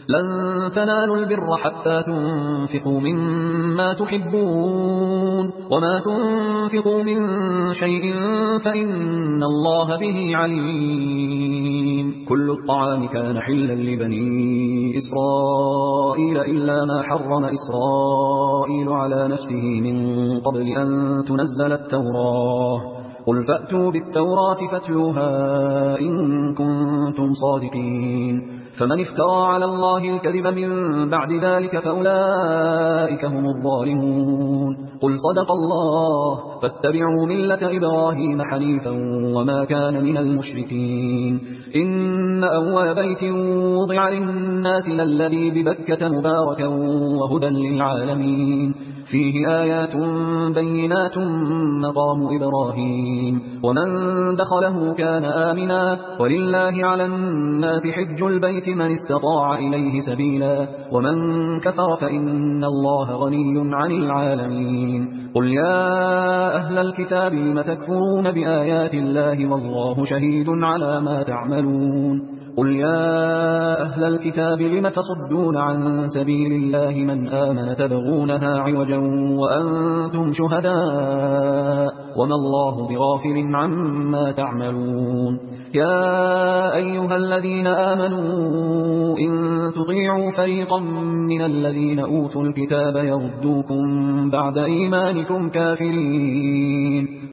لن تنالوا البر حتى تنفقوا مما تحبون وما تنفقوا من شيء فإن الله به عليم. كل الطعام كان حلا لبني إسرائيل إلا ما حرم إسرائيل على نفسه من قبل أن تنزل التوراة. قل فأتوا بالتوراة فاتلوها إن كنتم صادقين. فمن افترى على الله الكذب من بعد ذلك فأولئك هم الظالمون. قل صدق الله فاتبعوا ملة إبراهيم حنيفا وما كان من المشركين. إن أول بيت وضع للناس للذي ببكة مباركا وهدى للعالمين فيه آيات بينات مقام إبراهيم ومن دخله كان آمنا ولله على الناس حج البيت من استطاع إليه سبيلا ومن كفر فإن الله غني عن العالمين. قل يا أهل الكتاب لم تكفرون بآيات الله والله شهيد على ما تعملون. قل يا أهل الكتاب لم تصدون عن سبيل الله من آمن تبغونها عوجا وأنتم شهداء وما الله بغافل عما تعملون. يا أيها الذين آمنوا إن تطيعوا فريقا من الذين أوتوا الكتاب يردوكم بعد إيمانكم كافرين